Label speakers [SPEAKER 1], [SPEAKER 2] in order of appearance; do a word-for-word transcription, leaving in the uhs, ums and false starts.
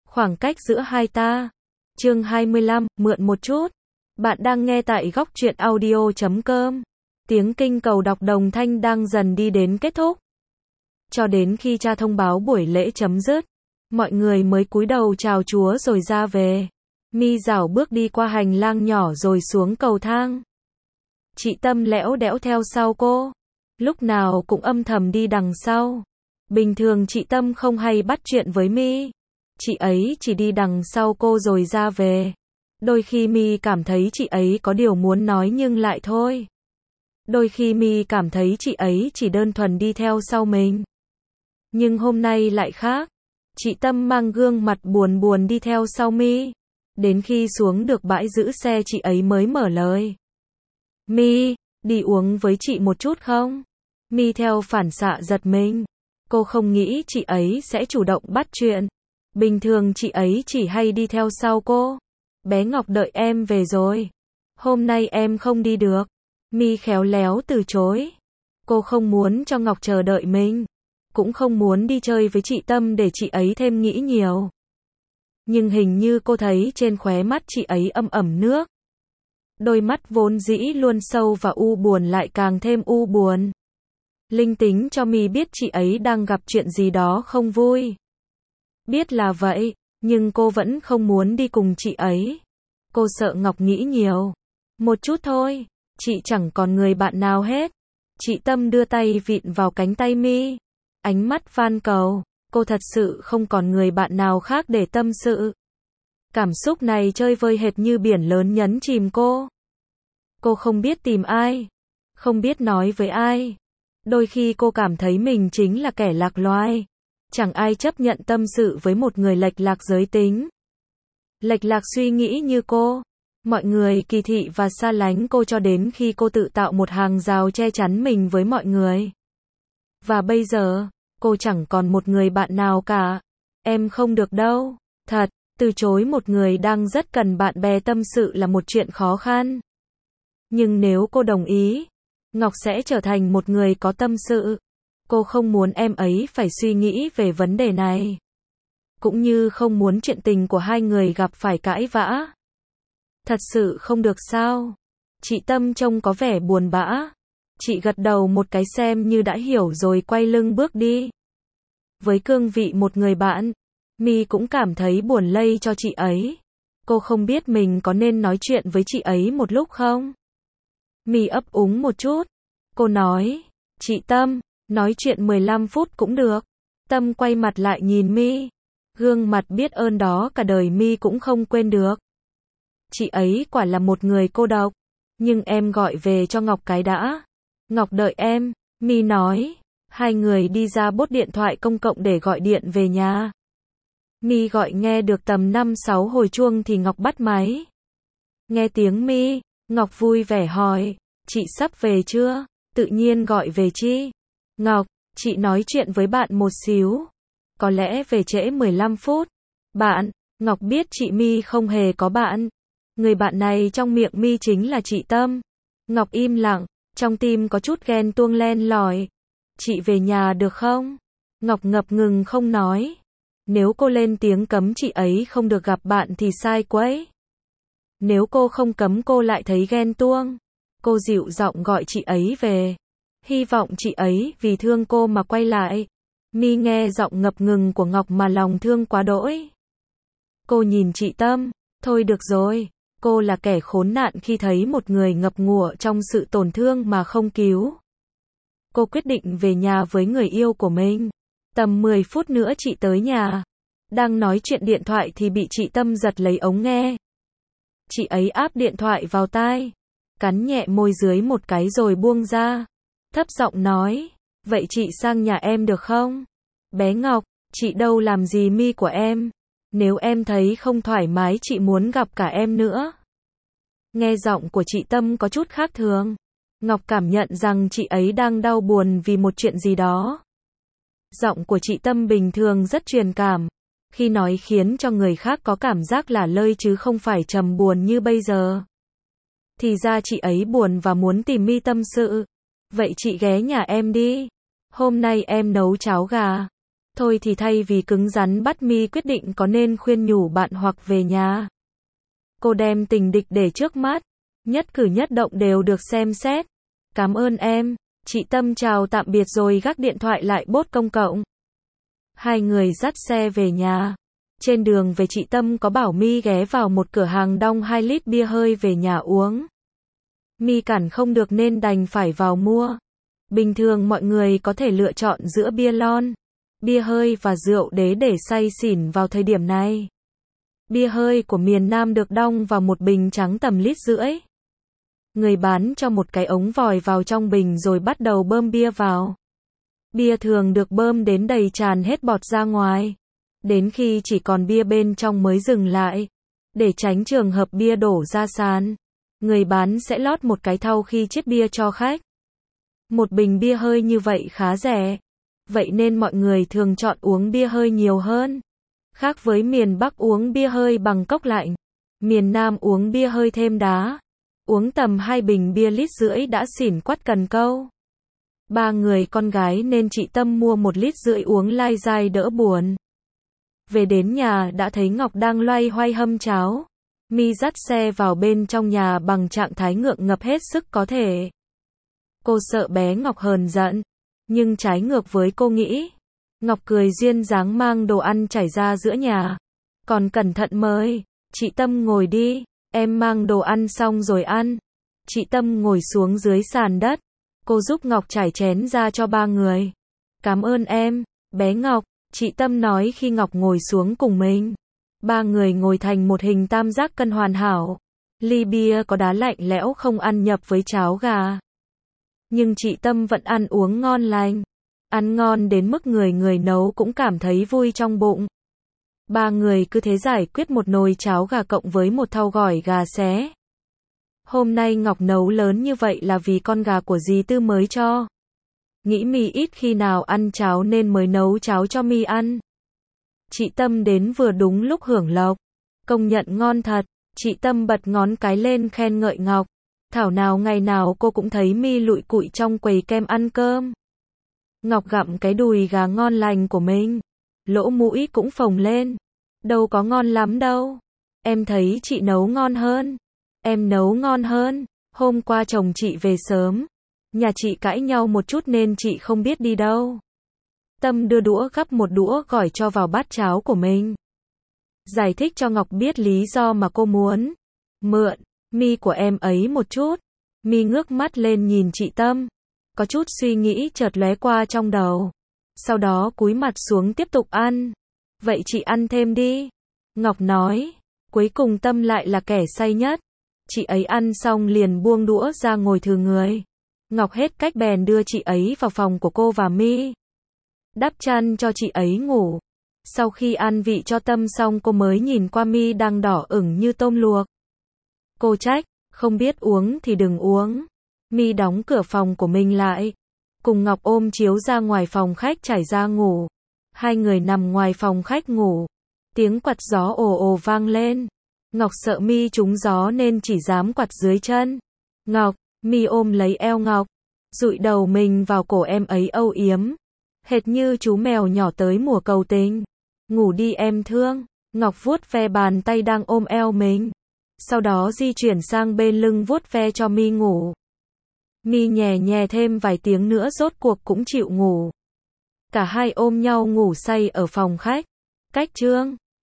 [SPEAKER 1] Khoảng cách giữa hai ta. Chương hai mươi lăm, mượn một chút. Bạn đang nghe tại góc truyện audio chấm com. Tiếng kinh cầu đọc đồng thanh đang dần đi đến kết thúc. Cho đến khi cha thông báo buổi lễ chấm dứt, mọi người mới cúi đầu chào Chúa rồi ra về. Mi dảo bước đi qua hành lang nhỏ rồi xuống cầu thang. Chị Tâm lẽo đẽo theo sau cô, lúc nào cũng âm thầm đi đằng sau. Bình thường chị Tâm không hay bắt chuyện với Mi. Chị ấy chỉ đi đằng sau cô rồi ra về. Đôi khi Mi cảm thấy chị ấy có điều muốn nói nhưng lại thôi. Đôi khi Mi cảm thấy chị ấy chỉ đơn thuần đi theo sau mình. Nhưng hôm nay lại khác. Chị Tâm mang gương mặt buồn buồn đi theo sau Mi. Đến khi xuống được bãi giữ xe chị ấy mới mở lời. Mi, đi uống với chị một chút không? Mi theo phản xạ giật mình. Cô không nghĩ chị ấy sẽ chủ động bắt chuyện. Bình thường chị ấy chỉ hay đi theo sau cô. Bé Ngọc đợi em về rồi. Hôm nay em không đi được. Mi khéo léo từ chối. Cô không muốn cho Ngọc chờ đợi mình. Cũng không muốn đi chơi với chị Tâm để chị ấy thêm nghĩ nhiều. Nhưng hình như cô thấy trên khóe mắt chị ấy âm ẩm nước. Đôi mắt vốn dĩ luôn sâu và u buồn lại càng thêm u buồn. Linh tính cho Mi biết chị ấy đang gặp chuyện gì đó không vui. Biết là vậy, nhưng cô vẫn không muốn đi cùng chị ấy. Cô sợ Ngọc nghĩ nhiều. Một chút thôi, chị chẳng còn người bạn nào hết. Chị Tâm đưa tay vịn vào cánh tay Mi. Ánh mắt van cầu, cô thật sự không còn người bạn nào khác để tâm sự. Cảm xúc này chơi vơi hệt như biển lớn nhấn chìm cô. Cô không biết tìm ai, không biết nói với ai. Đôi khi cô cảm thấy mình chính là kẻ lạc loài. Chẳng ai chấp nhận tâm sự với một người lệch lạc giới tính. Lệch lạc suy nghĩ như cô. Mọi người kỳ thị và xa lánh cô cho đến khi cô tự tạo một hàng rào che chắn mình với mọi người. Và bây giờ, cô chẳng còn một người bạn nào cả. Em không được đâu. Thật, từ chối một người đang rất cần bạn bè tâm sự là một chuyện khó khăn. Nhưng nếu cô đồng ý, Ngọc sẽ trở thành một người có tâm sự. Cô không muốn em ấy phải suy nghĩ về vấn đề này. Cũng như không muốn chuyện tình của hai người gặp phải cãi vã. Thật sự không được sao? Chị Tâm trông có vẻ buồn bã. Chị gật đầu một cái xem như đã hiểu rồi quay lưng bước đi. Với cương vị một người bạn, Mi cũng cảm thấy buồn lây cho chị ấy. Cô không biết mình có nên nói chuyện với chị ấy một lúc không? Mi ấp úng một chút. Cô nói, chị Tâm, nói chuyện mười lăm phút cũng được. Tâm quay mặt lại nhìn Mi. Gương mặt biết ơn đó cả đời Mi cũng không quên được. Chị ấy quả là một người cô độc. Nhưng em gọi về cho Ngọc cái đã. Ngọc đợi em, Mi nói. Hai người đi ra bốt điện thoại công cộng để gọi điện về nhà. Mi gọi nghe được tầm năm sáu hồi chuông thì Ngọc bắt máy. Nghe tiếng Mi, Ngọc vui vẻ hỏi, chị sắp về chưa? Tự nhiên gọi về chi? Ngọc, chị nói chuyện với bạn một xíu. Có lẽ về trễ mười lăm phút. Bạn, Ngọc biết chị Mi không hề có bạn. Người bạn này trong miệng Mi chính là chị Tâm. Ngọc im lặng, trong tim có chút ghen tuông len lỏi. Chị về nhà được không? Ngọc ngập ngừng không nói. Nếu cô lên tiếng cấm chị ấy không được gặp bạn thì sai quấy. Nếu cô không cấm cô lại thấy ghen tuông. Cô dịu giọng gọi chị ấy về. Hy vọng chị ấy vì thương cô mà quay lại. Mi nghe giọng ngập ngừng của Ngọc mà lòng thương quá đỗi. Cô nhìn chị Tâm. Thôi được rồi. Cô là kẻ khốn nạn khi thấy một người ngập ngụa trong sự tổn thương mà không cứu. Cô quyết định về nhà với người yêu của mình. Tầm mười phút nữa chị tới nhà. Đang nói chuyện điện thoại thì bị chị Tâm giật lấy ống nghe. Chị ấy áp điện thoại vào tai. Cắn nhẹ môi dưới một cái rồi buông ra. Thấp giọng nói. Vậy chị sang nhà em được không? Bé Ngọc, chị đâu làm gì Mi của em. Nếu em thấy không thoải mái chị muốn gặp cả em nữa. Nghe giọng của chị Tâm có chút khác thường. Ngọc cảm nhận rằng chị ấy đang đau buồn vì một chuyện gì đó. Giọng của chị Tâm bình thường rất truyền cảm. Khi nói khiến cho người khác có cảm giác là lơi chứ không phải trầm buồn như bây giờ. Thì ra chị ấy buồn và muốn tìm Mi tâm sự. Vậy chị ghé nhà em đi. Hôm nay em nấu cháo gà. Thôi thì thay vì cứng rắn bắt Mi quyết định có nên khuyên nhủ bạn hoặc về nhà. Cô đem tình địch để trước mắt, nhất cử nhất động đều được xem xét. Cảm ơn em, chị Tâm chào tạm biệt rồi gác điện thoại lại bốt công cộng. Hai người dắt xe về nhà. Trên đường về chị Tâm có bảo Mi ghé vào một cửa hàng đong hai lít bia hơi về nhà uống. Mi cản không được nên đành phải vào mua. Bình thường mọi người có thể lựa chọn giữa bia lon, bia hơi và rượu đế để say xỉn vào thời điểm này. Bia hơi của miền Nam được đong vào một bình trắng tầm lít rưỡi. Người bán cho một cái ống vòi vào trong bình rồi bắt đầu bơm bia vào. Bia thường được bơm đến đầy tràn hết bọt ra ngoài. Đến khi chỉ còn bia bên trong mới dừng lại. Để tránh trường hợp bia đổ ra sàn, người bán sẽ lót một cái thau khi chiết bia cho khách. Một bình bia hơi như vậy khá rẻ. Vậy nên mọi người thường chọn uống bia hơi nhiều hơn. Khác với miền Bắc uống bia hơi bằng cốc lạnh, miền Nam uống bia hơi thêm đá. Uống tầm hai bình bia lít rưỡi đã xỉn quắt cần câu. Ba người con gái nên chị Tâm mua một lít rưỡi uống lai dai đỡ buồn. Về đến nhà đã thấy Ngọc đang loay hoay hâm cháo. Mi dắt xe vào bên trong nhà bằng trạng thái ngượng ngập hết sức có thể. Cô sợ bé Ngọc hờn giận, nhưng trái ngược với cô nghĩ. Ngọc cười duyên dáng mang đồ ăn chảy ra giữa nhà. Còn cẩn thận mời, chị Tâm ngồi đi, em mang đồ ăn xong rồi ăn. Chị Tâm ngồi xuống dưới sàn đất. Cô giúp Ngọc trải chén ra cho ba người. Cảm ơn em, bé Ngọc, chị Tâm nói khi Ngọc ngồi xuống cùng mình. Ba người ngồi thành một hình tam giác cân hoàn hảo. Ly bia có đá lạnh lẽo không ăn nhập với cháo gà. Nhưng chị Tâm vẫn ăn uống ngon lành. Ăn ngon đến mức người người nấu cũng cảm thấy vui trong bụng. Ba người cứ thế giải quyết một nồi cháo gà cộng với một thau gỏi gà xé. Hôm nay Ngọc nấu lớn như vậy là vì con gà của dì Tư mới cho. Nghĩ Mi ít khi nào ăn cháo nên mới nấu cháo cho Mi ăn. Chị Tâm đến vừa đúng lúc hưởng lộc. Công nhận ngon thật. Chị Tâm bật ngón cái lên khen ngợi Ngọc. Thảo nào ngày nào cô cũng thấy Mi lụi cụi trong quầy kem ăn cơm. Ngọc gặm cái đùi gà ngon lành của mình. Lỗ mũi cũng phồng lên. Đâu có ngon lắm đâu. Em thấy chị nấu ngon hơn. Em nấu ngon hơn. Hôm qua chồng chị về sớm. Nhà chị cãi nhau một chút nên chị không biết đi đâu. Tâm đưa đũa gắp một đũa gỏi cho vào bát cháo của mình. Giải thích cho Ngọc biết lý do mà cô muốn mượn Mi của em ấy một chút. Mi ngước mắt lên nhìn chị Tâm. Có chút suy nghĩ chợt lóe qua trong đầu. Sau đó cúi mặt xuống tiếp tục ăn. Vậy chị ăn thêm đi. Ngọc nói. Cuối cùng Tâm lại là kẻ say nhất. Chị ấy ăn xong liền buông đũa ra ngồi thừ người. Ngọc hết cách bèn đưa chị ấy vào phòng của cô và Mi. Đắp chăn cho chị ấy ngủ. Sau khi ăn vị cho Tâm xong cô mới nhìn qua Mi đang đỏ ửng như tôm luộc. Cô trách, không biết uống thì đừng uống. Mi đóng cửa phòng của mình lại. Cùng Ngọc ôm chiếu ra ngoài phòng khách trải ra ngủ. Hai người nằm ngoài phòng khách ngủ. Tiếng quạt gió ồ ồ vang lên. Ngọc sợ Mi trúng gió nên chỉ dám quạt dưới chân. Ngọc, Mi ôm lấy eo Ngọc. Dụi đầu mình vào cổ em ấy âu yếm. Hệt như chú mèo nhỏ tới mùa cầu tình. Ngủ đi em thương. Ngọc vuốt ve bàn tay đang ôm eo mình. Sau đó di chuyển sang bên lưng vuốt ve cho Mi ngủ. Mi nhè nhè thêm vài tiếng nữa rốt cuộc cũng chịu ngủ. Cả hai ôm nhau ngủ say ở phòng khách. Cách chương